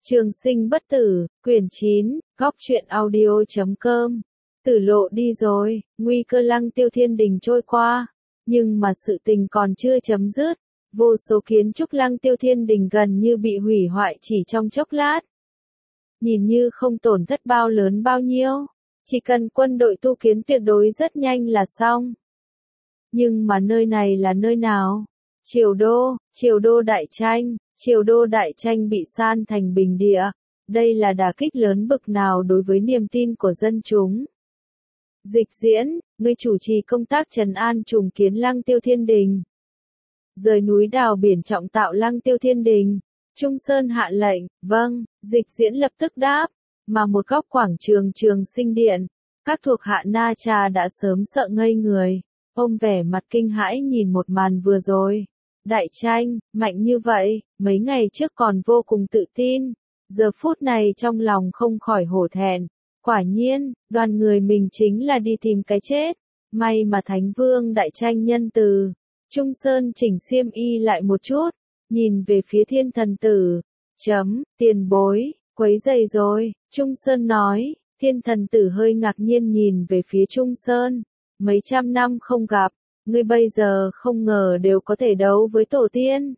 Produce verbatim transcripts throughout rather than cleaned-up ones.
Trường sinh bất tử, quyển chín, góc truyện audio chấm com. Tử lộ đi rồi, nguy cơ Lăng Tiêu Thiên Đình trôi qua, nhưng mà sự tình còn chưa chấm dứt. Vô số kiến trúc Lăng Tiêu Thiên Đình gần như bị hủy hoại chỉ trong chốc lát. Nhìn như không tổn thất bao lớn bao nhiêu, chỉ cần quân đội tu kiến tuyệt đối rất nhanh là xong. Nhưng mà nơi này là nơi nào? Triều đô, triều đô đại tranh, triều đô đại tranh bị san thành bình địa. Đây là đả kích lớn bực nào đối với niềm tin của dân chúng. Dịch diễn, người chủ trì công tác trấn an trùng kiến Lăng Tiêu Thiên Đình. Rời núi đào biển trọng tạo Lăng Tiêu Thiên Đình. Trung Sơn hạ lệnh, vâng, dịch diễn lập tức đáp, mà một góc quảng trường Trường Sinh Điện, các thuộc hạ Na Trà đã sớm sợ ngây người, ôm vẻ mặt kinh hãi nhìn một màn vừa rồi. Đại tranh, mạnh như vậy, mấy ngày trước còn vô cùng tự tin, giờ phút này trong lòng không khỏi hổ thẹn, quả nhiên, đoàn người mình chính là đi tìm cái chết, may mà Thánh Vương đại tranh nhân từ. Trung Sơn chỉnh xiêm y lại một chút, nhìn về phía Thiên Thần Tử, chấm, tiền bối, quấy rầy rồi, Trung Sơn nói. Thiên Thần Tử hơi ngạc nhiên nhìn về phía Trung Sơn, mấy trăm năm không gặp, ngươi bây giờ không ngờ đều có thể đấu với tổ tiên.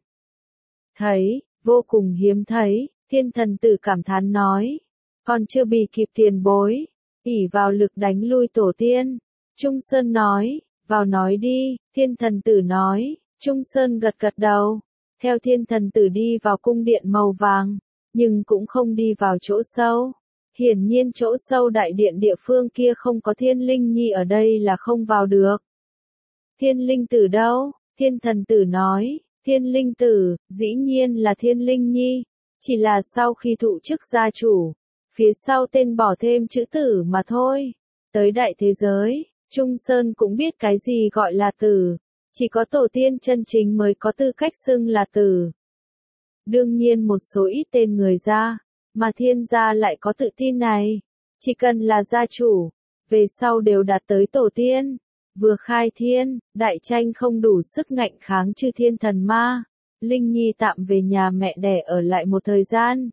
Thấy, vô cùng hiếm thấy, Thiên Thần Tử cảm thán nói, còn chưa bị kịp tiền bối, ỷ vào lực đánh lui tổ tiên. Trung Sơn nói, vào nói đi, Thiên Thần Tử nói. Trung Sơn gật gật đầu, theo Thiên Thần Tử đi vào cung điện màu vàng, nhưng cũng không đi vào chỗ sâu. Hiển nhiên chỗ sâu đại điện địa phương kia không có Thiên Linh Nhi ở đây là không vào được. Thiên Linh Tử đâu? Thiên Thần Tử nói, Thiên Linh Tử, dĩ nhiên là Thiên Linh Nhi, chỉ là sau khi thụ chức gia chủ, phía sau tên bỏ thêm chữ tử mà thôi. Tới đại thế giới, Trung Sơn cũng biết cái gì gọi là tử, chỉ có tổ tiên chân chính mới có tư cách xưng là tử. Đương nhiên một số ít tên người gia, mà thiên gia lại có tự tin này, chỉ cần là gia chủ, về sau đều đạt tới tổ tiên. Vừa khai thiên, đại tranh không đủ sức ngạnh kháng chư thiên thần ma, Linh Nhi tạm về nhà mẹ đẻ ở lại một thời gian.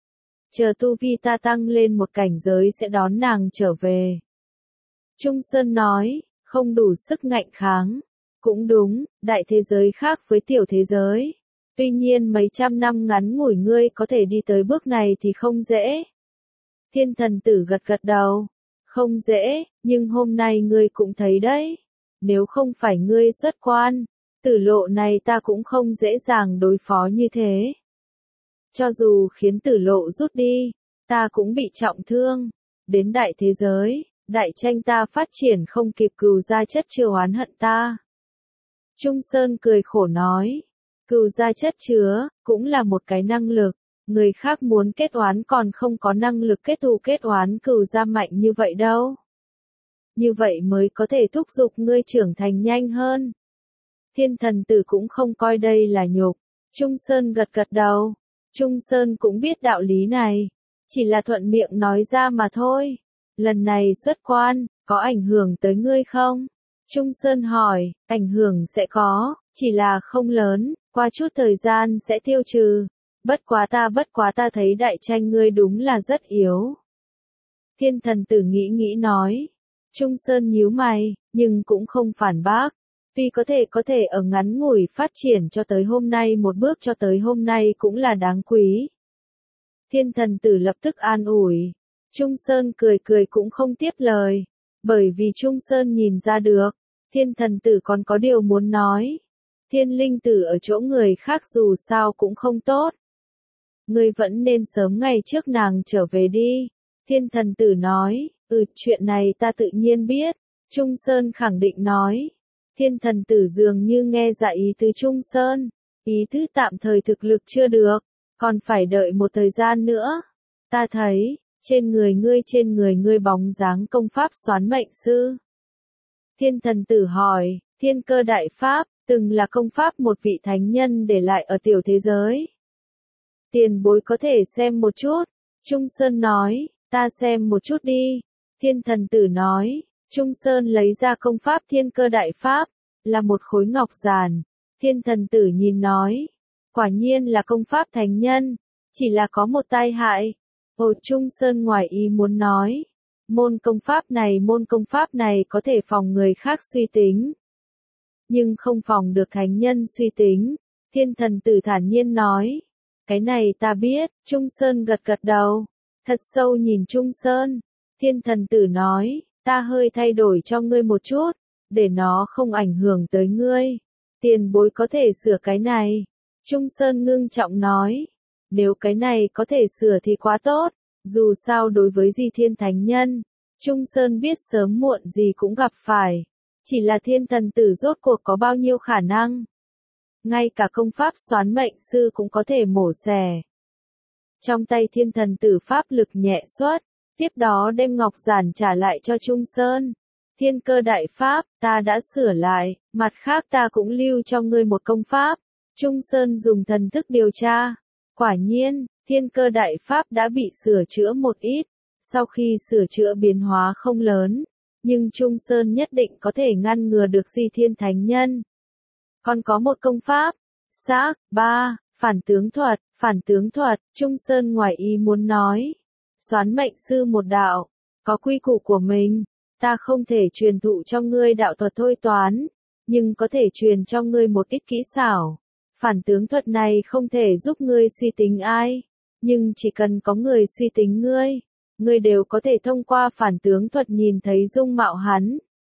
Chờ tu vi ta tăng lên một cảnh giới sẽ đón nàng trở về. Trung Sơn nói, không đủ sức ngạnh kháng. Cũng đúng, đại thế giới khác với tiểu thế giới. Tuy nhiên mấy trăm năm ngắn ngủi ngươi có thể đi tới bước này thì không dễ. Thiên Thần Tử gật gật đầu. Không dễ, nhưng hôm nay ngươi cũng thấy đấy. Nếu không phải ngươi xuất quan, tử lộ này ta cũng không dễ dàng đối phó như thế. Cho dù khiến tử lộ rút đi, ta cũng bị trọng thương. Đến đại thế giới, đại tranh ta phát triển không kịp cừu gia chất chứa oán hận ta. Trung Sơn cười khổ nói, cừu gia chất chứa, cũng là một cái năng lực. Người khác muốn kết oán còn không có năng lực kết thù kết oán cừu gia mạnh như vậy đâu. Như vậy mới có thể thúc giục ngươi trưởng thành nhanh hơn. Thiên Thần Tử cũng không coi đây là nhục. Trung Sơn gật gật đầu. Trung Sơn cũng biết đạo lý này. Chỉ là thuận miệng nói ra mà thôi. Lần này xuất quan, có ảnh hưởng tới ngươi không? Trung Sơn hỏi, ảnh hưởng sẽ có, chỉ là không lớn, qua chút thời gian sẽ tiêu trừ. Bất quá ta bất quá ta thấy đại tranh ngươi đúng là rất yếu. Thiên Thần Tử nghĩ nghĩ nói. Trung Sơn nhíu mày, nhưng cũng không phản bác. Vì có thể có thể ở ngắn ngủi phát triển cho tới hôm nay một bước cho tới hôm nay cũng là đáng quý. Thiên Thần Tử lập tức an ủi. Trung Sơn cười cười cũng không tiếp lời. Bởi vì Trung Sơn nhìn ra được, Thiên Thần Tử còn có điều muốn nói. Thiên Linh Tử ở chỗ người khác dù sao cũng không tốt. Ngươi vẫn nên sớm ngày trước nàng trở về đi. Thiên Thần Tử nói, ừ chuyện này ta tự nhiên biết. Trung Sơn khẳng định nói. Thiên Thần Tử dường như nghe ra ý tứ Trung Sơn. Ý tứ tạm thời thực lực chưa được, còn phải đợi một thời gian nữa. Ta thấy, trên người ngươi trên người ngươi bóng dáng công pháp xoán mệnh sư. Thiên Thần Tử hỏi, Thiên Cơ Đại Pháp, từng là công pháp một vị thánh nhân để lại ở tiểu thế giới. Tiền bối có thể xem một chút. Trung Sơn nói, ta xem một chút đi. Thiên Thần Tử nói, Trung Sơn lấy ra công pháp Thiên Cơ Đại Pháp, là một khối ngọc giản. Thiên Thần Tử nhìn nói, quả nhiên là công pháp thánh nhân, Chỉ là có một tai hại. Ồ Trung Sơn ngoài ý muốn nói. Môn công pháp này môn công pháp này có thể phòng người khác suy tính. Nhưng không phòng được thánh nhân suy tính. Thiên thần tử thản nhiên nói. Cái này ta biết, Trung Sơn gật gật đầu. Thật sâu nhìn Trung Sơn. Thiên thần tử nói, ta hơi thay đổi cho ngươi một chút, để nó không ảnh hưởng tới ngươi. Tiền bối có thể sửa cái này. Trung Sơn ngưng trọng nói. Nếu cái này có thể sửa thì quá tốt. Dù sao đối với Di Thiên Thánh Nhân, Trung Sơn biết sớm muộn gì cũng gặp phải. Chỉ là thiên thần tử rốt cuộc có bao nhiêu khả năng. Ngay cả công pháp xoán mệnh sư cũng có thể mổ xẻ. Trong tay thiên thần tử pháp lực nhẹ xuất, tiếp đó đem ngọc giản trả lại cho Trung Sơn. Thiên cơ đại pháp, ta đã sửa lại, mặt khác ta cũng lưu cho ngươi một công pháp. Trung Sơn dùng thần thức điều tra. Quả nhiên, thiên cơ đại pháp đã bị sửa chữa một ít. Sau khi sửa chữa biến hóa không lớn, nhưng Trung Sơn nhất định có thể ngăn ngừa được Di Thiên Thánh Nhân. Còn có một công pháp, xác, ba, phản tướng thuật, phản tướng thuật, Trung Sơn ngoài ý muốn nói. Xoán mệnh sư một đạo, có quy củ của mình, ta không thể truyền thụ cho ngươi đạo thuật thôi toán, nhưng có thể truyền cho ngươi một ít kỹ xảo. Phản tướng thuật này không thể giúp ngươi suy tính ai, nhưng chỉ cần có người suy tính ngươi, ngươi đều có thể thông qua phản tướng thuật nhìn thấy dung mạo hắn.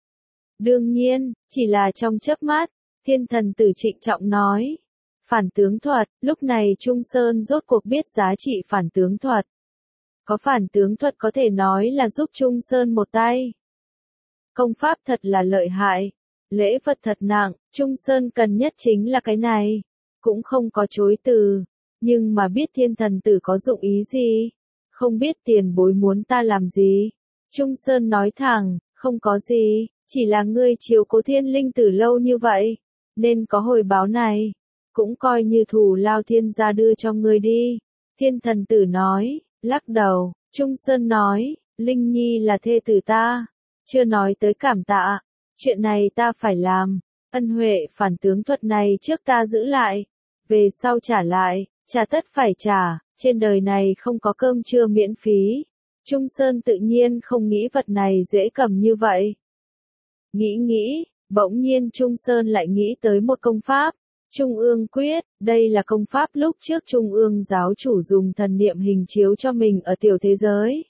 Đương nhiên, chỉ là trong chớp mắt, thiên thần tử trịnh trọng nói. Phản tướng thuật, lúc này Trung Sơn rốt cuộc biết giá trị phản tướng thuật. Có phản tướng thuật có thể nói là giúp Trung Sơn một tay. Công pháp thật là lợi hại, lễ vật thật nặng, Trung Sơn cần nhất chính là cái này. Cũng không có chối từ, nhưng mà biết thiên thần tử có dụng ý gì. Không biết tiền bối muốn ta làm gì. Trung Sơn nói thẳng, không có gì, chỉ là ngươi chiếu cố thiên linh tử lâu như vậy, nên có hồi báo này. Cũng coi như thù lao thiên gia đưa cho ngươi đi. Thiên thần tử nói, lắc đầu, Trung Sơn nói, Linh Nhi là thê tử ta, chưa nói tới cảm tạ, chuyện này ta phải làm, ân huệ phản tướng thuật này trước ta giữ lại, về sau trả lại, trả tất phải trả, trên đời này không có cơm trưa miễn phí. Trung Sơn tự nhiên không nghĩ vật này dễ cầm như vậy. Nghĩ nghĩ, bỗng nhiên Trung Sơn lại nghĩ tới một công pháp. Trung ương quyết, đây là công pháp lúc trước Trung ương giáo chủ dùng thần niệm hình chiếu cho mình ở tiểu thế giới.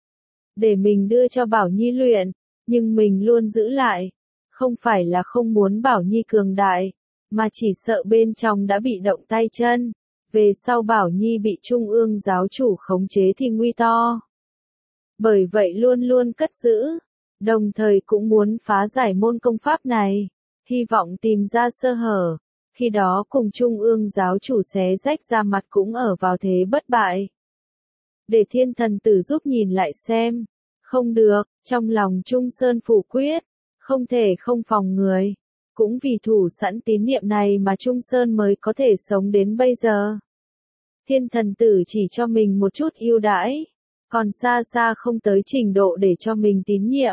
Để mình đưa cho Bảo Nhi luyện, nhưng mình luôn giữ lại. Không phải là không muốn Bảo Nhi cường đại, mà chỉ sợ bên trong đã bị động tay chân. Về sau Bảo Nhi bị Trung ương giáo chủ khống chế thì nguy to. Bởi vậy luôn luôn cất giữ, đồng thời cũng muốn phá giải môn công pháp này, hy vọng tìm ra sơ hở. Khi đó cùng Trung ương giáo chủ xé rách ra mặt cũng ở vào thế bất bại. Để thiên thần tử giúp nhìn lại xem. Không được, trong lòng Trung Sơn phủ quyết, không thể không phòng người. Cũng vì thủ sẵn tín niệm này mà Trung Sơn mới có thể sống đến bây giờ. Thiên thần tử chỉ cho mình một chút ưu đãi, còn xa xa không tới trình độ để cho mình tín nhiệm.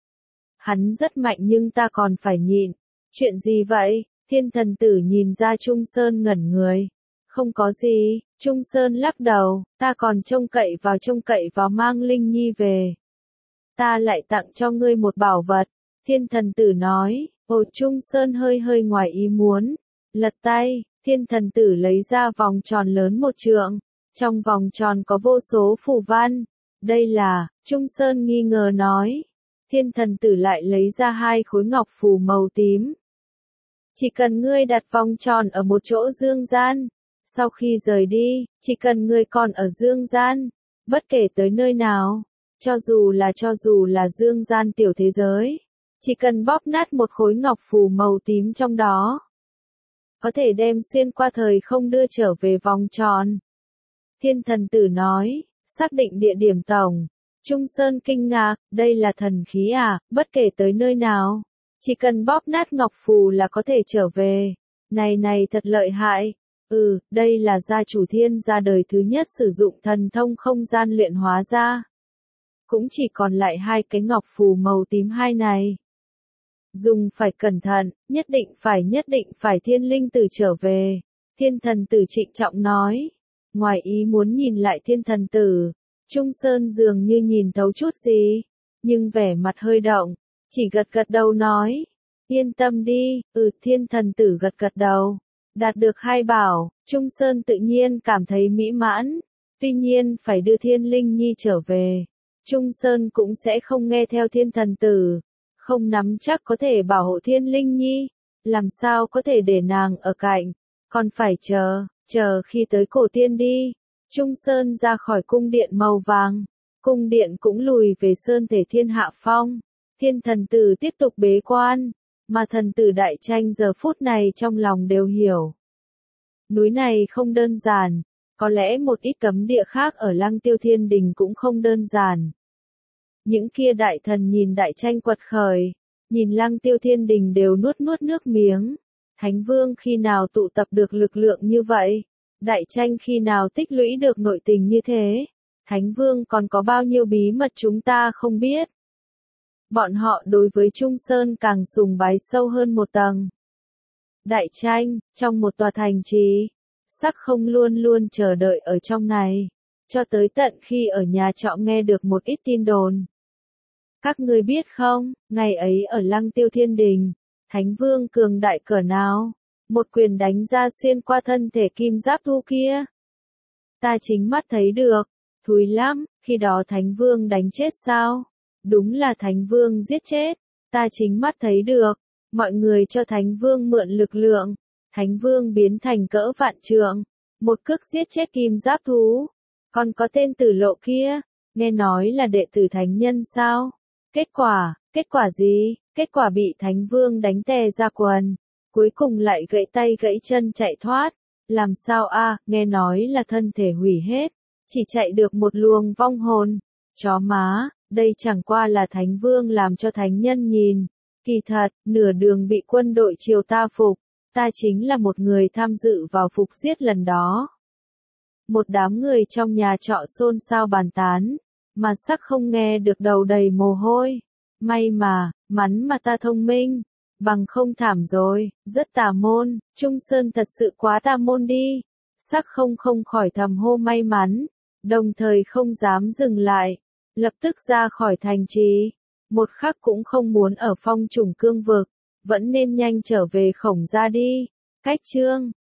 Hắn rất mạnh nhưng ta còn phải nhịn. Chuyện gì vậy? Thiên thần tử nhìn ra Trung Sơn ngẩn người. Không có gì, Trung Sơn lắc đầu, ta còn trông cậy vào trông cậy vào mang Linh Nhi về. Ta lại tặng cho ngươi một bảo vật. Thiên thần tử nói, ồ Trung Sơn hơi hơi ngoài ý muốn. Lật tay, thiên thần tử lấy ra vòng tròn lớn một trượng. Trong vòng tròn có vô số phù văn. Đây là, Trung Sơn nghi ngờ nói. Thiên thần tử lại lấy ra hai khối ngọc phù màu tím. Chỉ cần ngươi đặt vòng tròn ở một chỗ dương gian, sau khi rời đi, chỉ cần ngươi còn ở dương gian, bất kể tới nơi nào, cho dù là cho dù là dương gian tiểu thế giới, chỉ cần bóp nát một khối ngọc phù màu tím trong đó, có thể đem xuyên qua thời không đưa trở về vòng tròn. Thiên thần tử nói, xác định địa điểm tổng. Trung Sơn kinh ngạc, đây là thần khí à, bất kể tới nơi nào. Chỉ cần bóp nát ngọc phù là có thể trở về. Này này thật lợi hại. Ừ, đây là gia chủ thiên gia đời thứ nhất sử dụng thần thông không gian luyện hóa ra. Cũng chỉ còn lại hai cái ngọc phù màu tím hai này. Dùng phải cẩn thận, nhất định phải nhất định phải thiên linh tử trở về. Thiên thần tử trịnh trọng nói. ngoài ý muốn nhìn lại thiên thần tử, Trung Sơn dường như nhìn thấu chút gì, nhưng vẻ mặt hơi động, chỉ gật gật đầu nói, yên tâm đi, ừ thiên thần tử gật gật đầu, đạt được hai bảo, Trung Sơn tự nhiên cảm thấy mỹ mãn, tuy nhiên phải đưa thiên linh nhi trở về, Trung Sơn cũng sẽ không nghe theo thiên thần tử, không nắm chắc có thể bảo hộ thiên linh nhi, làm sao có thể để nàng ở cạnh, còn phải chờ, chờ khi tới cổ tiên đi. Trung Sơn ra khỏi cung điện màu vàng, cung điện cũng lùi về sơn thể thiên hạ phong, thiên thần tử tiếp tục bế quan, mà thần tử Đại Tranh giờ phút này trong lòng đều hiểu. Núi này không đơn giản, có lẽ một ít cấm địa khác ở Lăng Tiêu Thiên Đình cũng không đơn giản. Những kia đại thần nhìn Đại Tranh quật khởi, nhìn Lăng Tiêu Thiên Đình đều nuốt nuốt nước miếng. Thánh Vương khi nào tụ tập được lực lượng như vậy? Đại Tranh khi nào tích lũy được nội tình như thế? Thánh Vương còn có bao nhiêu bí mật chúng ta không biết? Bọn họ đối với Trung Sơn càng sùng bái sâu hơn một tầng. Đại Tranh, trong một tòa thành trì, Sắc Không luôn luôn chờ đợi ở trong này, cho tới tận khi ở nhà trọ nghe được một ít tin đồn. Các ngươi biết không, ngày ấy ở Lăng Tiêu Thiên Đình, Thánh Vương cường đại cỡ nào, một quyền đánh ra xuyên qua thân thể kim giáp thu kia. Ta chính mắt thấy được, thúi lắm, khi đó Thánh Vương đánh chết sao? Đúng là Thánh Vương giết chết, ta chính mắt thấy được, mọi người cho Thánh Vương mượn lực lượng, Thánh Vương biến thành cỡ vạn trượng, một cước giết chết kim giáp thú. Còn có tên Tử Lộ kia, nghe nói là đệ tử thánh nhân sao? Kết quả, kết quả gì? Kết quả bị Thánh Vương đánh tè ra quần, cuối cùng lại gãy tay gãy chân chạy thoát. Làm sao a? Nghe nói là thân thể hủy hết, chỉ chạy được một luồng vong hồn. Chó má, đây chẳng qua là Thánh Vương làm cho thánh nhân nhìn. Kỳ thật, nửa đường bị quân đội triều ta phục, ta chính là một người tham dự vào phục giết lần đó. Một đám người trong nhà trọ xôn xao bàn tán, mà Sắc Không nghe được đầu đầy mồ hôi. May mà, mắn mà ta thông minh, bằng không thảm rồi, rất tà môn, Trung Sơn thật sự quá tà môn đi. Sắc Không không khỏi thầm hô may mắn, đồng thời không dám dừng lại, lập tức ra khỏi thành trì, một khắc cũng không muốn ở phong trùng cương vực, vẫn nên nhanh trở về Khổng gia đi. Cách chương